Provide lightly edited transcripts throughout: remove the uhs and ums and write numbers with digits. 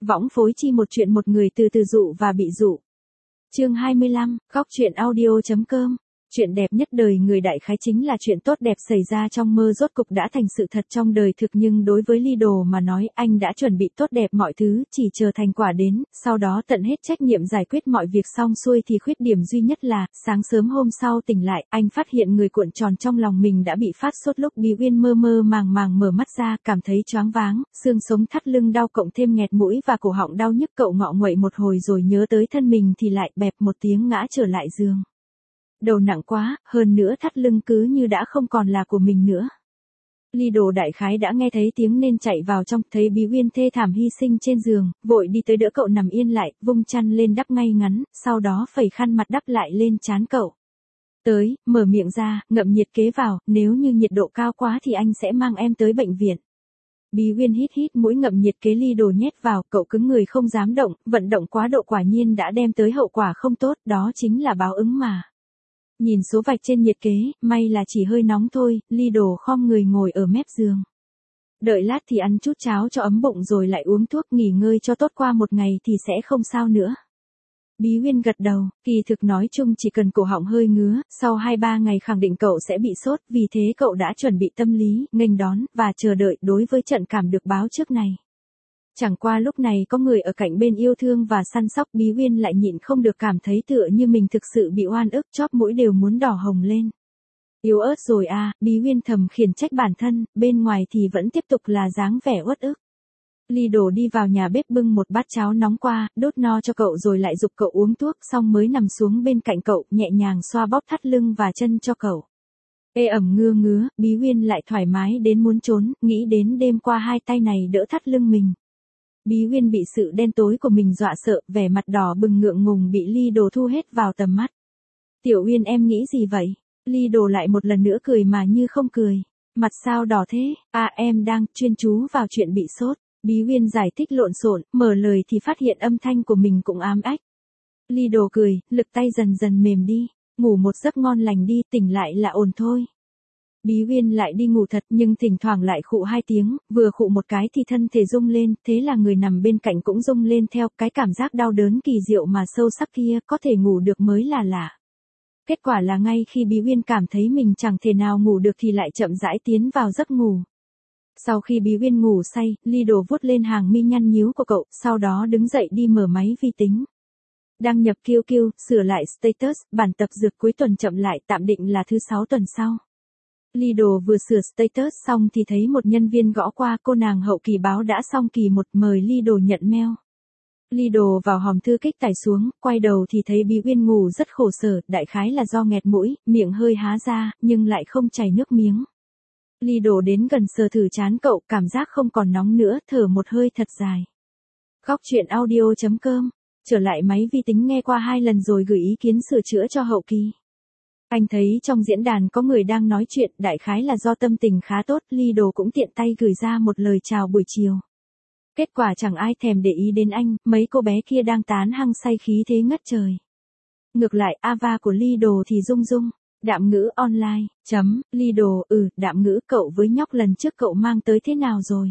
võng phối chi một chuyện một người từ từ dụ và bị dụ. Chương 25, góc truyện audio.com. Chuyện đẹp nhất đời người đại khái chính là chuyện tốt đẹp xảy ra trong mơ rốt cục đã thành sự thật trong đời thực, nhưng đối với Lido mà nói, anh đã chuẩn bị tốt đẹp mọi thứ, chỉ chờ thành quả đến, sau đó tận hết trách nhiệm giải quyết mọi việc xong xuôi thì khuyết điểm duy nhất là, sáng sớm hôm sau tỉnh lại, anh phát hiện người cuộn tròn trong lòng mình đã bị phát sốt. Lúc Bí Uyên mơ mơ màng màng mở mắt ra, cảm thấy choáng váng, xương sống thắt lưng đau cộng thêm nghẹt mũi và cổ họng đau nhức, cậu ngọ nguậy một hồi rồi nhớ tới thân mình thì lại bẹp một tiếng ngã trở lại giường. Đầu nặng quá, hơn nữa thắt lưng cứ như đã không còn là của mình nữa. Lido đại khái đã nghe thấy tiếng nên chạy vào trong, thấy Bí Uyên thê thảm hy sinh trên giường, vội đi tới đỡ cậu nằm yên lại, vung chăn lên đắp ngay ngắn, sau đó phẩy khăn mặt đắp lại lên trán cậu. Tới, mở miệng ra, ngậm nhiệt kế vào, nếu như nhiệt độ cao quá thì anh sẽ mang em tới bệnh viện. Bí Uyên hít hít mũi, ngậm nhiệt kế Lido nhét vào, cậu cứng người không dám động, vận động quá độ quả nhiên đã đem tới hậu quả không tốt, đó chính là báo ứng mà. Nhìn số vạch trên nhiệt kế, may là chỉ hơi nóng thôi, Lido khom người ngồi ở mép giường. Đợi lát thì ăn chút cháo cho ấm bụng rồi lại uống thuốc nghỉ ngơi cho tốt, qua một ngày thì sẽ không sao nữa. Bí Uyên gật đầu, kỳ thực nói chung chỉ cần cổ họng hơi ngứa, sau 2-3 ngày khẳng định cậu sẽ bị sốt, vì thế cậu đã chuẩn bị tâm lý, nghênh đón, và chờ đợi đối với trận cảm được báo trước này. Chẳng qua lúc này có người ở cạnh bên yêu thương và săn sóc, Bí Uyên lại nhịn không được cảm thấy tựa như mình thực sự bị oan ức, chóp mũi đều muốn đỏ hồng lên. Yếu ớt rồi à, Bí Uyên thầm khiển trách bản thân, bên ngoài thì vẫn tiếp tục là dáng vẻ uất ức. Lido đi vào nhà bếp bưng một bát cháo nóng qua, đốt no cho cậu rồi lại giục cậu uống thuốc, xong mới nằm xuống bên cạnh cậu, nhẹ nhàng xoa bóp thắt lưng và chân cho cậu. Ê ẩm ngứa ngứa, Bí Uyên lại thoải mái đến muốn trốn, nghĩ đến đêm qua hai tay này đỡ thắt lưng mình. Bí Uyên bị sự đen tối của mình dọa sợ, vẻ mặt đỏ bừng ngượng ngùng bị Lido thu hết vào tầm mắt. Tiểu Uyên em nghĩ gì vậy? Lido lại một lần nữa cười mà như không cười. Mặt sao đỏ thế? À em đang chuyên chú vào chuyện bị sốt. Bí Uyên giải thích lộn xộn, mở lời thì phát hiện âm thanh của mình cũng ám ách. Lido cười, lực tay dần dần mềm đi. Ngủ một giấc ngon lành đi, tỉnh lại là ổn thôi. Bí Uyên lại đi ngủ thật, nhưng thỉnh thoảng lại khụ 2 tiếng, vừa khụ một cái thì thân thể rung lên, thế là người nằm bên cạnh cũng rung lên theo, cái cảm giác đau đớn kỳ diệu mà sâu sắc kia, có thể ngủ được mới là lạ. Kết quả là ngay khi Bí Uyên cảm thấy mình chẳng thể nào ngủ được thì lại chậm rãi tiến vào giấc ngủ. Sau khi Bí Uyên ngủ say, Lido vuốt lên hàng mi nhăn nhíu của cậu, sau đó đứng dậy đi mở máy vi tính. Đăng nhập QQ, sửa lại status, bản tập dược cuối tuần chậm lại, tạm định là thứ 6 tuần sau. Lido vừa sửa status xong thì thấy một nhân viên gõ qua, cô nàng hậu kỳ báo đã xong kỳ 1, mời Lido nhận mail. Lido vào hòm thư kích tải xuống, quay đầu thì thấy Bí Uyên ngủ rất khổ sở, đại khái là do nghẹt mũi, miệng hơi há ra, nhưng lại không chảy nước miếng. Lido đến gần sờ thử trán cậu, cảm giác không còn nóng nữa, thở một hơi thật dài. Góc truyện audio.com, trở lại máy vi tính nghe qua 2 lần rồi gửi ý kiến sửa chữa cho hậu kỳ. Anh thấy trong diễn đàn có người đang nói chuyện, đại khái là do tâm tình khá tốt, Lido cũng tiện tay gửi ra một lời chào buổi chiều. Kết quả chẳng ai thèm để ý đến anh, mấy cô bé kia đang tán hăng say khí thế ngất trời. Ngược lại, ava của Lido thì rung rung. Đạm ngữ online, Lido, đạm ngữ cậu với nhóc lần trước cậu mang tới thế nào rồi?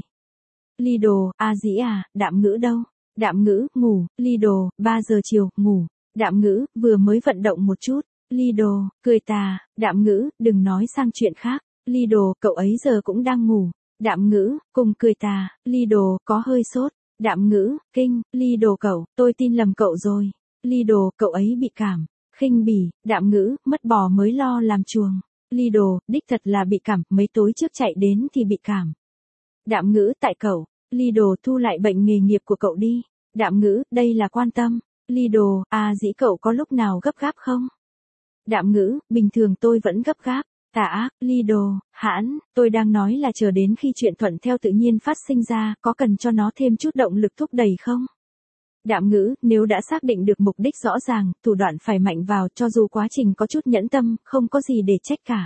Lido, dĩ à, đạm ngữ đâu? Đạm ngữ, ngủ, Lido, 3 giờ chiều, ngủ. Đạm ngữ, vừa mới vận động một chút. Lido, cười tà, đạm ngữ, đừng nói sang chuyện khác. Lido, cậu ấy giờ cũng đang ngủ. Đạm ngữ, cùng cười tà, Lido, có hơi sốt. Đạm ngữ, kinh, Lido cậu, tôi tin lầm cậu rồi. Lido, cậu ấy bị cảm. Khinh bỉ, đạm ngữ, mất bò mới lo làm chuồng. Lido, đích thật là bị cảm, mấy tối trước chạy đến thì bị cảm. Đạm ngữ, tại cậu. Lido, thu lại bệnh nghề nghiệp của cậu đi. Đạm ngữ, đây là quan tâm. Lido, dĩ cậu có lúc nào gấp gáp không? Đạm ngữ, bình thường tôi vẫn gấp gáp. Tà ác, Lido, hãn, tôi đang nói là chờ đến khi chuyện thuận theo tự nhiên phát sinh ra, có cần cho nó thêm chút động lực thúc đẩy không? Đạm ngữ, nếu đã xác định được mục đích rõ ràng, thủ đoạn phải mạnh vào, cho dù quá trình có chút nhẫn tâm, không có gì để trách cả.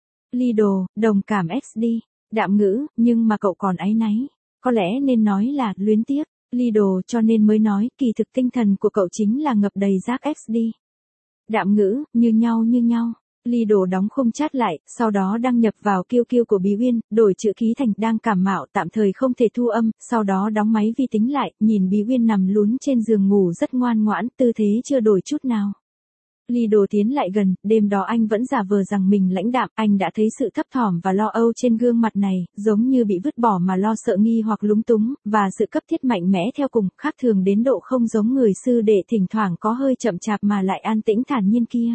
Lido, đồng cảm XD. Đạm ngữ, nhưng mà cậu còn áy náy. Có lẽ nên nói là luyến tiếc. Lido, cho nên mới nói, kỳ thực tinh thần của cậu chính là ngập đầy rác XD. Đạm ngữ, như nhau như nhau. Lido đóng khung chat lại, sau đó đăng nhập vào QQ của Bí Uyên, đổi chữ ký thành đang cảm mạo tạm thời không thể thu âm, sau đó đóng máy vi tính lại, nhìn Bí Uyên nằm lún trên giường ngủ rất ngoan ngoãn, tư thế chưa đổi chút nào. Lido tiến lại gần, đêm đó anh vẫn giả vờ rằng mình lãnh đạm, anh đã thấy sự thấp thỏm và lo âu trên gương mặt này, giống như bị vứt bỏ mà lo sợ nghi hoặc lúng túng, và sự cấp thiết mạnh mẽ theo cùng, khác thường đến độ không giống người sư đệ thỉnh thoảng có hơi chậm chạp mà lại an tĩnh thản nhiên kia.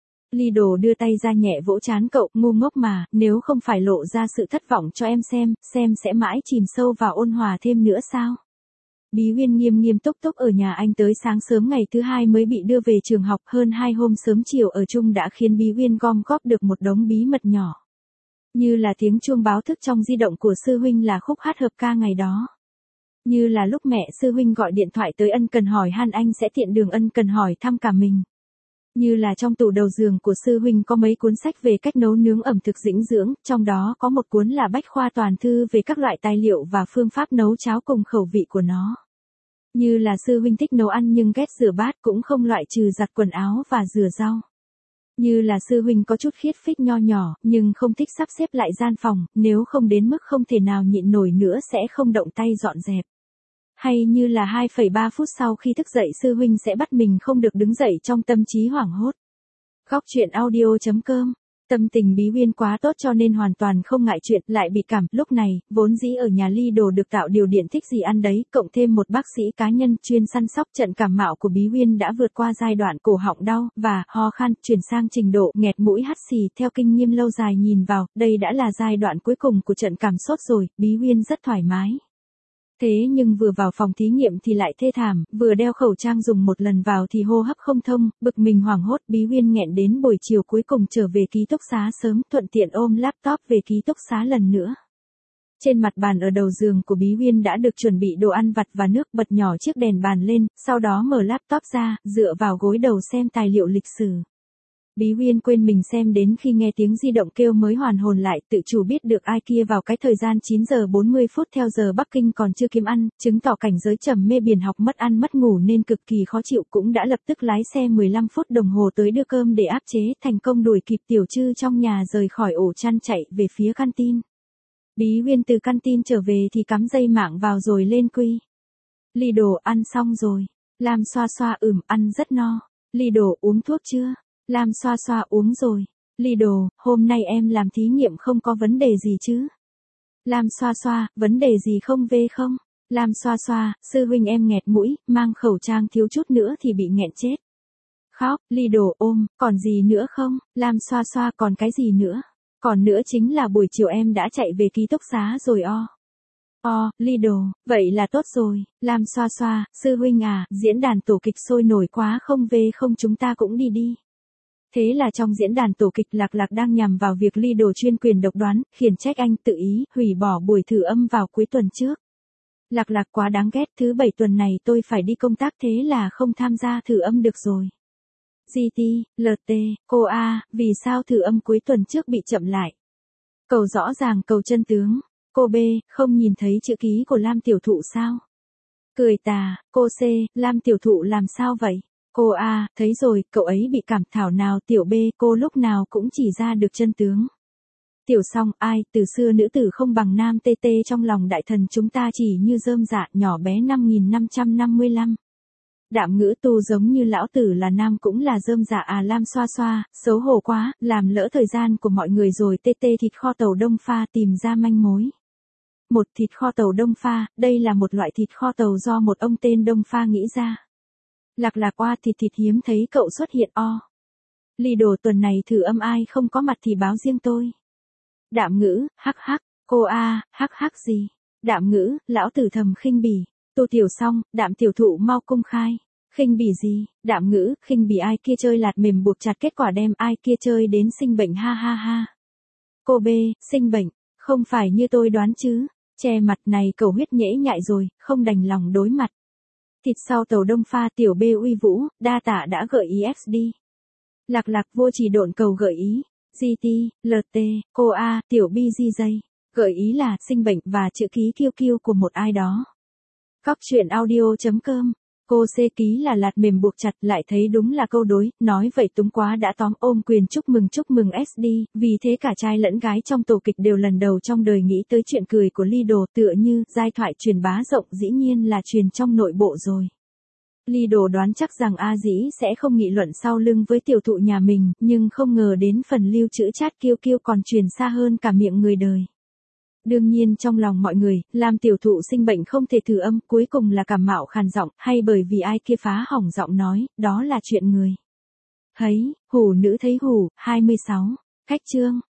Lido đưa tay ra nhẹ vỗ trán cậu, ngu ngốc mà, nếu không phải lộ ra sự thất vọng cho em xem sẽ mãi chìm sâu vào ôn hòa thêm nữa sao? Bí Uyên nghiêm nghiêm túc túc ở nhà anh tới sáng sớm ngày thứ hai mới bị đưa về trường học, hơn 2 hôm sớm chiều ở chung đã khiến Bí Uyên gom góp được một đống bí mật nhỏ. Như là tiếng chuông báo thức trong di động của sư huynh là khúc hát hợp ca ngày đó. Như là lúc mẹ sư huynh gọi điện thoại tới ân cần hỏi han anh sẽ tiện đường ân cần hỏi thăm cả mình. Như là trong tủ đầu giường của sư huynh có mấy cuốn sách về cách nấu nướng ẩm thực dinh dưỡng, trong đó có một cuốn là bách khoa toàn thư về các loại tài liệu và phương pháp nấu cháo cùng khẩu vị của nó. Như là sư huynh thích nấu ăn nhưng ghét rửa bát cũng không loại trừ giặt quần áo và rửa rau. Như là sư huynh có chút khiết phích nho nhỏ, nhưng không thích sắp xếp lại gian phòng, nếu không đến mức không thể nào nhịn nổi nữa sẽ không động tay dọn dẹp. Hay như là 2,3 phút sau khi thức dậy sư huynh sẽ bắt mình không được đứng dậy trong tâm trí hoảng hốt. Góc truyện audio.com. Tâm tình Bí Uyên quá tốt cho nên hoàn toàn không ngại chuyện, lại bị cảm, lúc này, vốn dĩ ở nhà Lido được tạo điều điện thích gì ăn đấy, cộng thêm một bác sĩ cá nhân chuyên săn sóc trận cảm mạo của Bí Uyên đã vượt qua giai đoạn cổ họng đau, và, ho khan, chuyển sang trình độ, nghẹt mũi hắt xì, theo kinh nghiệm lâu dài nhìn vào, đây đã là giai đoạn cuối cùng của trận cảm sốt rồi, Bí Uyên rất thoải mái. Thế nhưng vừa vào phòng thí nghiệm thì lại thê thảm, vừa đeo khẩu trang dùng một lần vào thì hô hấp không thông, bực mình hoảng hốt. Bí Uyên nghẹn đến buổi chiều cuối cùng trở về ký túc xá sớm, thuận tiện ôm laptop về ký túc xá lần nữa. Trên mặt bàn ở đầu giường của Bí Uyên đã được chuẩn bị đồ ăn vặt và nước, bật nhỏ chiếc đèn bàn lên, sau đó mở laptop ra, dựa vào gối đầu xem tài liệu lịch sử. Bí Uyên quên mình xem đến khi nghe tiếng di động kêu mới hoàn hồn lại, tự chủ biết được ai kia vào cái thời gian 9 giờ 40 phút theo giờ Bắc Kinh còn chưa kiếm ăn, chứng tỏ cảnh giới trầm mê biển học mất ăn mất ngủ nên cực kỳ khó chịu, cũng đã lập tức lái xe 15 phút đồng hồ tới đưa cơm để áp chế, thành công đuổi kịp Tiểu Trư trong nhà rời khỏi ổ chăn chạy về phía canteen. Bí Uyên từ canteen trở về thì cắm dây mạng vào rồi lên quy. Lido ăn xong rồi. Lam xoa xoa ăn rất no. Lido uống thuốc chưa? Lam xoa xoa uống rồi. Lido, hôm nay em làm thí nghiệm không có vấn đề gì chứ? Lam xoa xoa, vấn đề gì không về không? Lam xoa xoa, sư huynh em nghẹt mũi, mang khẩu trang thiếu chút nữa thì bị nghẹn chết. Khóc, Lido ôm, còn gì nữa không? Lam xoa xoa còn cái gì nữa? Còn nữa chính là buổi chiều em đã chạy về ký túc xá rồi Lido, vậy là tốt rồi. Lam xoa xoa, sư huynh à, diễn đàn tổ kịch sôi nổi quá không về không chúng ta cũng đi. Thế là trong diễn đàn tổ kịch Lạc Lạc đang nhằm vào việc Lido chuyên quyền độc đoán, khiển trách anh tự ý, hủy bỏ buổi thử âm vào cuối tuần trước. Lạc Lạc quá đáng ghét, thứ 7 tuần này tôi phải đi công tác thế là không tham gia thử âm được rồi. GT, LT, cô A, vì sao thử âm cuối tuần trước bị chậm lại? Cầu rõ ràng cầu chân tướng. Cô B, không nhìn thấy chữ ký của Lam tiểu thụ sao? Cười tà, cô C, Lam tiểu thụ làm sao vậy? Cô A, thấy rồi, cậu ấy bị cảm thảo nào tiểu B, cô lúc nào cũng chỉ ra được chân tướng. Tiểu song, ai, từ xưa nữ tử không bằng nam TT trong lòng đại thần chúng ta chỉ như rơm dạ nhỏ bé 5555. Đạm ngữ tu giống như lão tử là nam cũng là rơm dạ à Lam xoa xoa, xấu hổ quá, làm lỡ thời gian của mọi người rồi TT thịt kho tàu Đông Pha tìm ra manh mối. Một thịt kho tàu Đông Pha, đây là một loại thịt kho tàu do một ông tên Đông Pha nghĩ ra. Lạc Lạc oa thịt hiếm thấy cậu xuất hiện Lido tuần này thử âm ai không có mặt thì báo riêng tôi. Đạm ngữ, hắc hắc, cô A, hắc hắc gì? Đạm ngữ, lão tử thầm khinh bỉ. Tu tiểu xong, đạm tiểu thụ mau công khai. Khinh bỉ gì? Đạm ngữ, khinh bỉ ai kia chơi lạt mềm buộc chặt kết quả đem ai kia chơi đến sinh bệnh ha ha ha. Cô B, sinh bệnh, không phải như tôi đoán chứ. Che mặt này cầu huyết nhễ nhại rồi, không đành lòng đối mặt. Thịt sau tàu Đông Pha tiểu B uy vũ, đa tả đã gợi ý XD. Lạc Lạc vô chỉ độn cầu gợi ý. GT, LT, cô A, tiểu B GJ. Gợi ý là sinh bệnh và chữ ký kiêu kiêu của một ai đó. Góc truyện audio.com Cô xê ký là lạt mềm buộc chặt, lại thấy đúng là câu đối, nói vậy túng quá đã tóm, ôm quyền chúc mừng SD, vì thế cả trai lẫn gái trong tổ kịch đều lần đầu trong đời nghĩ tới chuyện cười của Lidl, tựa như, giai thoại truyền bá rộng dĩ nhiên là truyền trong nội bộ rồi. Lidl đoán chắc rằng A Dĩ sẽ không nghị luận sau lưng với tiểu thụ nhà mình, nhưng không ngờ đến phần lưu trữ chat kiêu kiêu còn truyền xa hơn cả miệng người đời. Đương nhiên trong lòng mọi người, làm tiểu thụ sinh bệnh không thể thử âm, cuối cùng là cảm mạo khàn giọng, hay bởi vì ai kia phá hỏng giọng nói, đó là chuyện người. Hú nữ thấy hù, 26. Khách chương.